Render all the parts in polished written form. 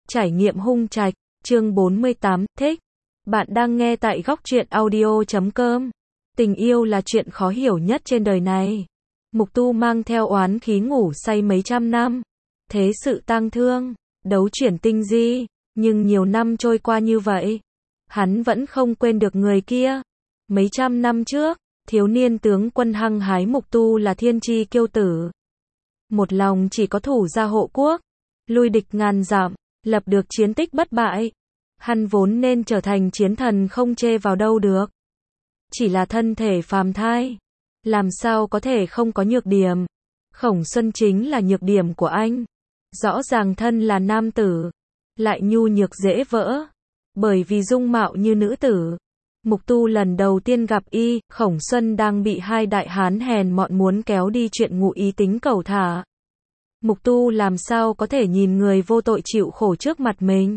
Trải nghiệm hung trạch, chương 48, thích. Bạn đang nghe tại góc truyện audio.com. Tình yêu là chuyện khó hiểu nhất trên đời này. Mục Tu mang theo oán khí ngủ say mấy trăm năm. Thế sự tang thương, đấu chuyển tinh di, nhưng nhiều năm trôi qua như vậy, hắn vẫn không quên được người kia. Mấy trăm năm trước, thiếu niên tướng quân hăng hái Mục Tu là thiên chi kiêu tử. Một lòng chỉ có thủ gia hộ quốc, lui địch ngàn dặm, lập được chiến tích bất bại. Hắn vốn nên trở thành chiến thần không chê vào đâu được. Chỉ là thân thể phàm thai, làm sao có thể không có nhược điểm. Khổng Xuân chính là nhược điểm của anh. Rõ ràng thân là nam tử, lại nhu nhược dễ vỡ, bởi vì dung mạo như nữ tử. Mục Tu lần đầu tiên gặp y, Khổng Xuân đang bị hai đại hán hèn mọn muốn kéo đi chuyện ngụ ý tính cẩu thả. Mục Tu làm sao có thể nhìn người vô tội chịu khổ trước mặt mình.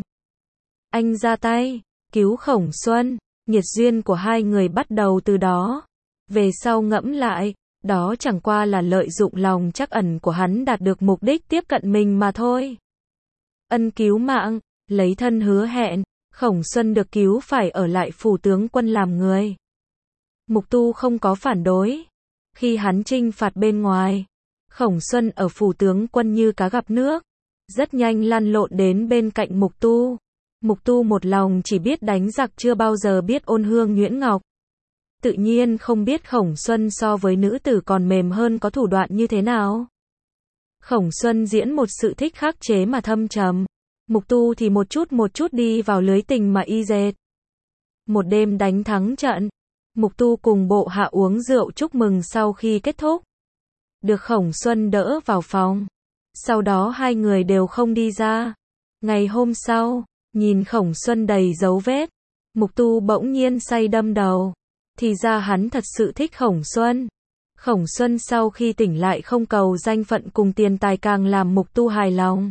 Anh ra tay, cứu Khổng Xuân, nghiệt duyên của hai người bắt đầu từ đó. Về sau ngẫm lại, đó chẳng qua là lợi dụng lòng trắc ẩn của hắn đạt được mục đích tiếp cận mình mà thôi. Ân cứu mạng, lấy thân hứa hẹn, Khổng Xuân được cứu phải ở lại phủ tướng quân làm người. Mục Tu không có phản đối. Khi hắn chinh phạt bên ngoài, Khổng Xuân ở phủ tướng quân như cá gặp nước, rất nhanh lăn lộn đến bên cạnh Mục Tu. Mục Tu một lòng chỉ biết đánh giặc chưa bao giờ biết ôn hương nhuyễn ngọc. Tự nhiên không biết Khổng Xuân so với nữ tử còn mềm hơn có thủ đoạn như thế nào. Khổng Xuân diễn một sự thích khắc chế mà thâm trầm. Mục Tu thì một chút đi vào lưới tình mà y dệt. Một đêm đánh thắng trận, Mục Tu cùng bộ hạ uống rượu chúc mừng sau khi kết thúc. Được Khổng Xuân đỡ vào phòng. Sau đó hai người đều không đi ra. Ngày hôm sau, nhìn Khổng Xuân đầy dấu vết, Mục Tu bỗng nhiên say đâm đầu. Thì ra hắn thật sự thích Khổng Xuân. Khổng Xuân sau khi tỉnh lại không cầu danh phận cùng tiền tài càng làm Mục Tu hài lòng.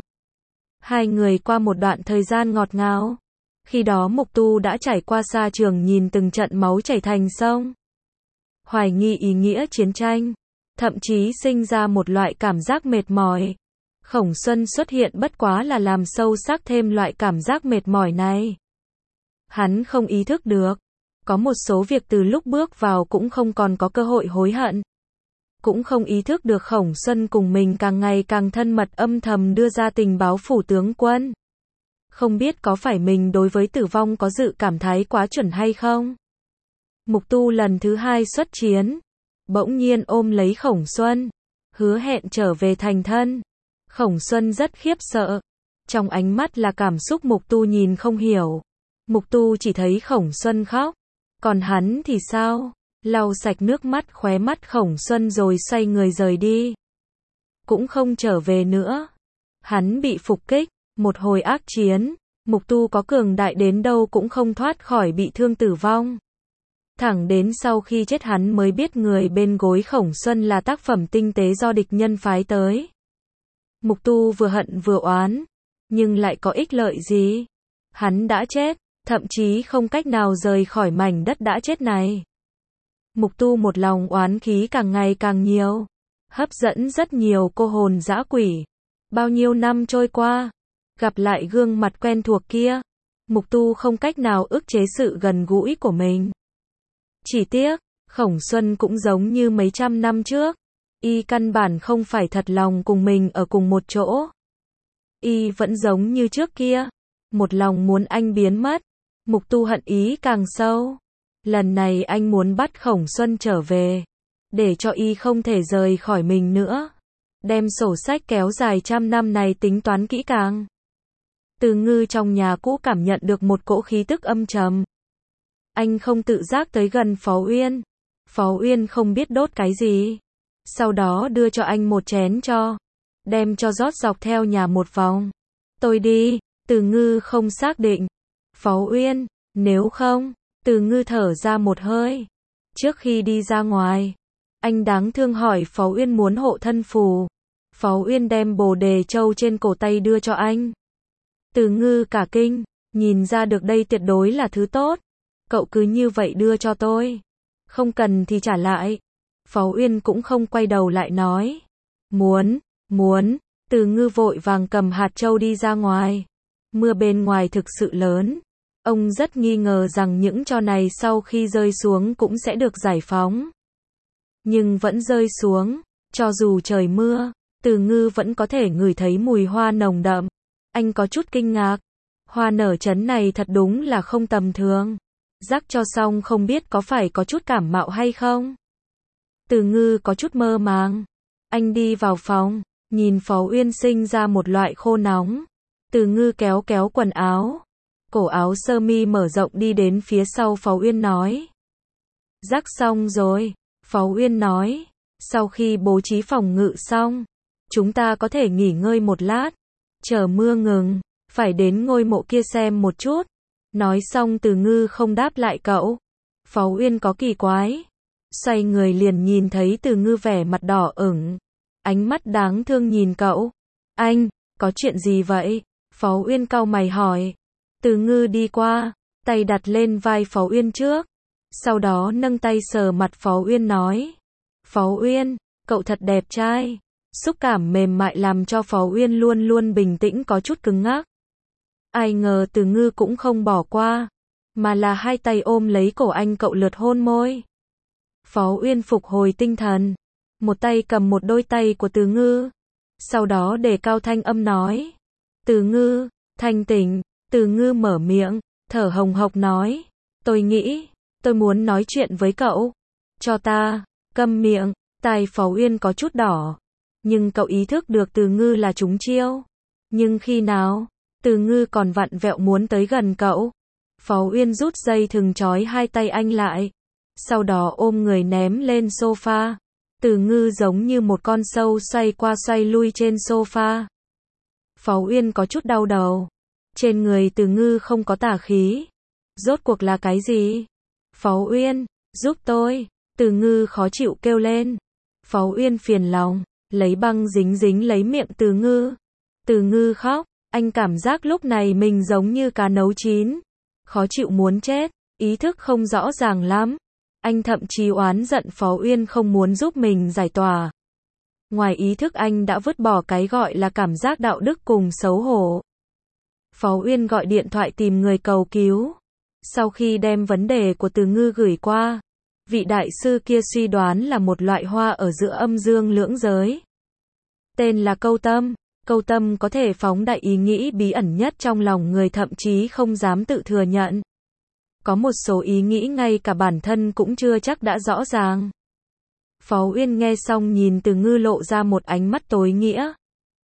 Hai người qua một đoạn thời gian ngọt ngào. Khi đó Mục Tu đã trải qua xa trường nhìn từng trận máu chảy thành sông. Hoài nghi ý nghĩa chiến tranh. Thậm chí sinh ra một loại cảm giác mệt mỏi. Khổng Xuân xuất hiện bất quá là làm sâu sắc thêm loại cảm giác mệt mỏi này. Hắn không ý thức được. Có một số việc từ lúc bước vào cũng không còn có cơ hội hối hận. Cũng không ý thức được Khổng Xuân cùng mình càng ngày càng thân mật âm thầm đưa ra tình báo phủ tướng quân. Không biết có phải mình đối với tử vong có dự cảm thái quá chuẩn hay không? Mục Tu lần thứ hai xuất chiến. Bỗng nhiên ôm lấy Khổng Xuân. Hứa hẹn trở về thành thân. Khổng Xuân rất khiếp sợ. Trong ánh mắt là cảm xúc Mục Tu nhìn không hiểu. Mục Tu chỉ thấy Khổng Xuân khóc. Còn hắn thì sao? Lau sạch nước mắt khóe mắt Khổng Xuân rồi xoay người rời đi. Cũng không trở về nữa. Hắn bị phục kích, một hồi ác chiến. Mục Tu có cường đại đến đâu cũng không thoát khỏi bị thương tử vong. Thẳng đến sau khi chết hắn mới biết người bên gối Khổng Xuân là tác phẩm tinh tế do địch nhân phái tới. Mục Tu vừa hận vừa oán, nhưng lại có ích lợi gì? Hắn đã chết, thậm chí không cách nào rời khỏi mảnh đất đã chết này. Mục Tu một lòng oán khí càng ngày càng nhiều, hấp dẫn rất nhiều cô hồn dã quỷ. Bao nhiêu năm trôi qua, gặp lại gương mặt quen thuộc kia, Mục Tu không cách nào ức chế sự gần gũi của mình. Chỉ tiếc, Khổng Xuân cũng giống như mấy trăm năm trước, y căn bản không phải thật lòng cùng mình ở cùng một chỗ. Y vẫn giống như trước kia, một lòng muốn anh biến mất. Mục Tu hận ý càng sâu. Lần này anh muốn bắt Khổng Xuân trở về, để cho y không thể rời khỏi mình nữa. Đem sổ sách kéo dài trăm năm này tính toán kỹ càng. Từ Ngư trong nhà cũ cảm nhận được một cỗ khí tức âm trầm. Anh không tự giác tới gần Phó Uyên. Phó Uyên không biết đốt cái gì. Sau đó đưa cho anh một chén cho. Đem cho rót dọc theo nhà một vòng. Tôi đi. Từ Ngư không xác định. Phó Uyên, nếu không. Từ Ngư thở ra một hơi. Trước khi đi ra ngoài, anh đáng thương hỏi Phó Uyên muốn hộ thân phù. Phó Uyên đem bồ đề châu trên cổ tay đưa cho anh. Từ Ngư cả kinh, nhìn ra được đây tuyệt đối là thứ tốt. Cậu cứ như vậy đưa cho tôi. Không cần thì trả lại. Phó Uyên cũng không quay đầu lại nói. Muốn. Từ Ngư vội vàng cầm hạt châu đi ra ngoài. Mưa bên ngoài thực sự lớn. Ông rất nghi ngờ rằng những tro này sau khi rơi xuống cũng sẽ được giải phóng. Nhưng vẫn rơi xuống, cho dù trời mưa, Từ Ngư vẫn có thể ngửi thấy mùi hoa nồng đậm. Anh có chút kinh ngạc. Hoa nở trấn này thật đúng là không tầm thường. Rắc cho xong không biết có phải có chút cảm mạo hay không? Từ Ngư có chút mơ màng. Anh đi vào phòng, nhìn Phó Uyên sinh ra một loại khô nóng. Từ Ngư kéo kéo quần áo. Cổ áo sơ mi mở rộng đi đến phía sau Phó Uyên nói. Rắc xong rồi, Phó Uyên nói. Sau khi bố trí phòng ngự xong, chúng ta có thể nghỉ ngơi một lát. Chờ mưa ngừng, phải đến ngôi mộ kia xem một chút. Nói xong Từ Ngư không đáp lại cậu. Phó Uyên có kỳ quái. Xoay người liền nhìn thấy Từ Ngư vẻ mặt đỏ ửng. Ánh mắt đáng thương nhìn cậu. Anh, có chuyện gì vậy? Phó Uyên cau mày hỏi. Từ Ngư đi qua, tay đặt lên vai Phó Uyên trước. Sau đó nâng tay sờ mặt Phó Uyên nói. Phó Uyên, cậu thật đẹp trai. Xúc cảm mềm mại làm cho Phó Uyên luôn luôn bình tĩnh có chút cứng ngắc. Ai ngờ Từ Ngư cũng không bỏ qua, mà là hai tay ôm lấy cổ anh cậu lượt hôn môi. Phó Uyên phục hồi tinh thần, một tay cầm một đôi tay của Từ Ngư, sau đó đề cao thanh âm nói. Từ Ngư, thanh tỉnh. Từ Ngư mở miệng, thở hồng hộc nói. Tôi nghĩ, tôi muốn nói chuyện với cậu. Cho ta, câm miệng. Tai Phó Uyên có chút đỏ. Nhưng cậu ý thức được Từ Ngư là trúng chiêu. Nhưng khi nào? Từ Ngư còn vặn vẹo muốn tới gần cậu. Phó Uyên rút dây thừng trói hai tay anh lại. Sau đó ôm người ném lên sofa. Từ Ngư giống như một con sâu xoay qua xoay lui trên sofa. Phó Uyên có chút đau đầu. Trên người Từ Ngư không có tà khí. Rốt cuộc là cái gì? Phó Uyên, giúp tôi. Từ Ngư khó chịu kêu lên. Phó Uyên phiền lòng, lấy băng dính dính lấy miệng Từ Ngư. Từ Ngư khóc. Anh cảm giác lúc này mình giống như cá nấu chín. Khó chịu muốn chết, ý thức không rõ ràng lắm. Anh thậm chí oán giận Phó Uyên không muốn giúp mình giải tỏa. Ngoài ý thức anh đã vứt bỏ cái gọi là cảm giác đạo đức cùng xấu hổ. Phó Uyên gọi điện thoại tìm người cầu cứu. Sau khi đem vấn đề của Từ Ngư gửi qua, vị đại sư kia suy đoán là một loại hoa ở giữa âm dương lưỡng giới. Tên là câu tâm. Câu tâm có thể phóng đại ý nghĩ bí ẩn nhất trong lòng người thậm chí không dám tự thừa nhận. Có một số ý nghĩ ngay cả bản thân cũng chưa chắc đã rõ ràng. Phó Uyên nghe xong nhìn Từ Ngư lộ ra một ánh mắt tối nghĩa.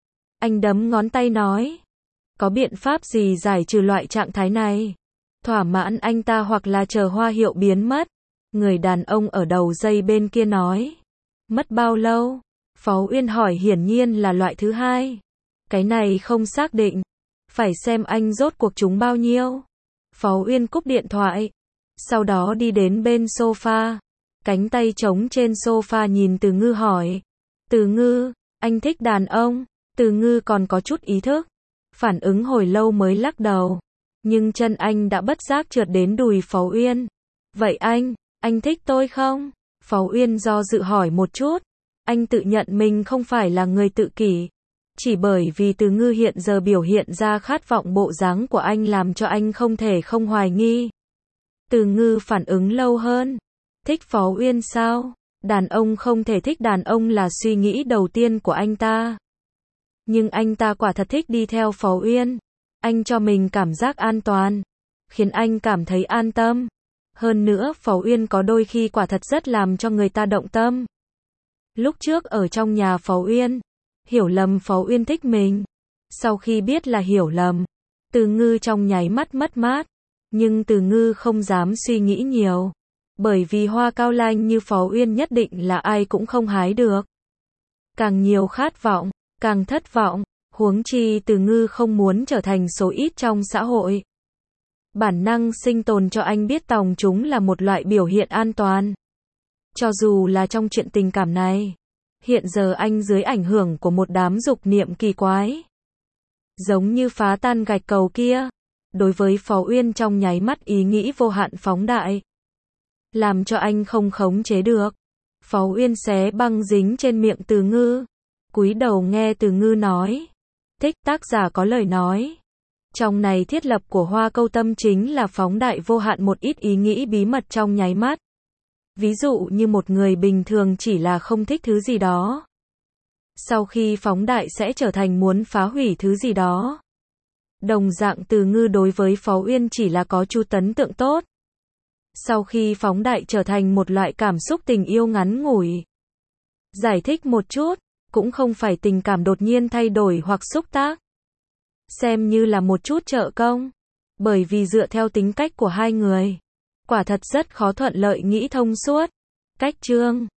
Anh đấm ngón tay nói. Có biện pháp gì giải trừ loại trạng thái này? Thỏa mãn anh ta hoặc là chờ hoa hiệu biến mất? Người đàn ông ở đầu dây bên kia nói. Mất bao lâu? Phó Uyên hỏi hiển nhiên là loại thứ hai. Cái này không xác định. Phải xem anh rốt cuộc trúng bao nhiêu. Phó Uyên cúp điện thoại. Sau đó đi đến bên sofa. Cánh tay trống trên sofa nhìn Từ Ngư hỏi. Từ Ngư, anh thích đàn ông? Từ Ngư còn có chút ý thức. Phản ứng hồi lâu mới lắc đầu. Nhưng chân anh đã bất giác trượt đến đùi Phó Uyên. Vậy anh thích tôi không? Phó Uyên do dự hỏi một chút. Anh tự nhận mình không phải là người tự kỷ. Chỉ bởi vì Từ Ngư hiện giờ biểu hiện ra khát vọng bộ dáng của anh làm cho anh không thể không hoài nghi. Từ Ngư phản ứng lâu hơn. Thích Phó Uyên sao? Đàn ông không thể thích đàn ông là suy nghĩ đầu tiên của anh ta. Nhưng anh ta quả thật thích đi theo Phó Uyên. Anh cho mình cảm giác an toàn. Khiến anh cảm thấy an tâm. Hơn nữa Phó Uyên có đôi khi quả thật rất làm cho người ta động tâm. Lúc trước ở trong nhà Phó Uyên, hiểu lầm Phó Uyên thích mình. Sau khi biết là hiểu lầm, Từ Ngư trong nháy mắt mất mát. Nhưng Từ Ngư không dám suy nghĩ nhiều. Bởi vì hoa cao lanh như Phó Uyên nhất định là ai cũng không hái được. Càng nhiều khát vọng, càng thất vọng. Huống chi Từ Ngư không muốn trở thành số ít trong xã hội. Bản năng sinh tồn cho anh biết tòng chúng là một loại biểu hiện an toàn. Cho dù là trong chuyện tình cảm này. Hiện giờ anh dưới ảnh hưởng của một đám dục niệm kỳ quái. Giống như phá tan gạch cầu kia. Đối với Phó Uyên trong nháy mắt ý nghĩ vô hạn phóng đại. Làm cho anh không khống chế được. Phó Uyên xé băng dính trên miệng Từ Ngư. Cúi đầu nghe Từ Ngư nói. Thích tác giả có lời nói. Trong này thiết lập của Hoa Câu Tâm chính là phóng đại vô hạn một ít ý nghĩ bí mật trong nháy mắt. Ví dụ như một người bình thường chỉ là không thích thứ gì đó. Sau khi phóng đại sẽ trở thành muốn phá hủy thứ gì đó. Đồng dạng Từ Ngư đối với Phó Uyên chỉ là có chút ấn tượng tốt. Sau khi phóng đại trở thành một loại cảm xúc tình yêu ngắn ngủi. Giải thích một chút, cũng không phải tình cảm đột nhiên thay đổi hoặc xúc tác. Xem như là một chút trợ công. Bởi vì dựa theo tính cách của hai người, quả thật rất khó thuận lợi nghĩ thông suốt. Cách chương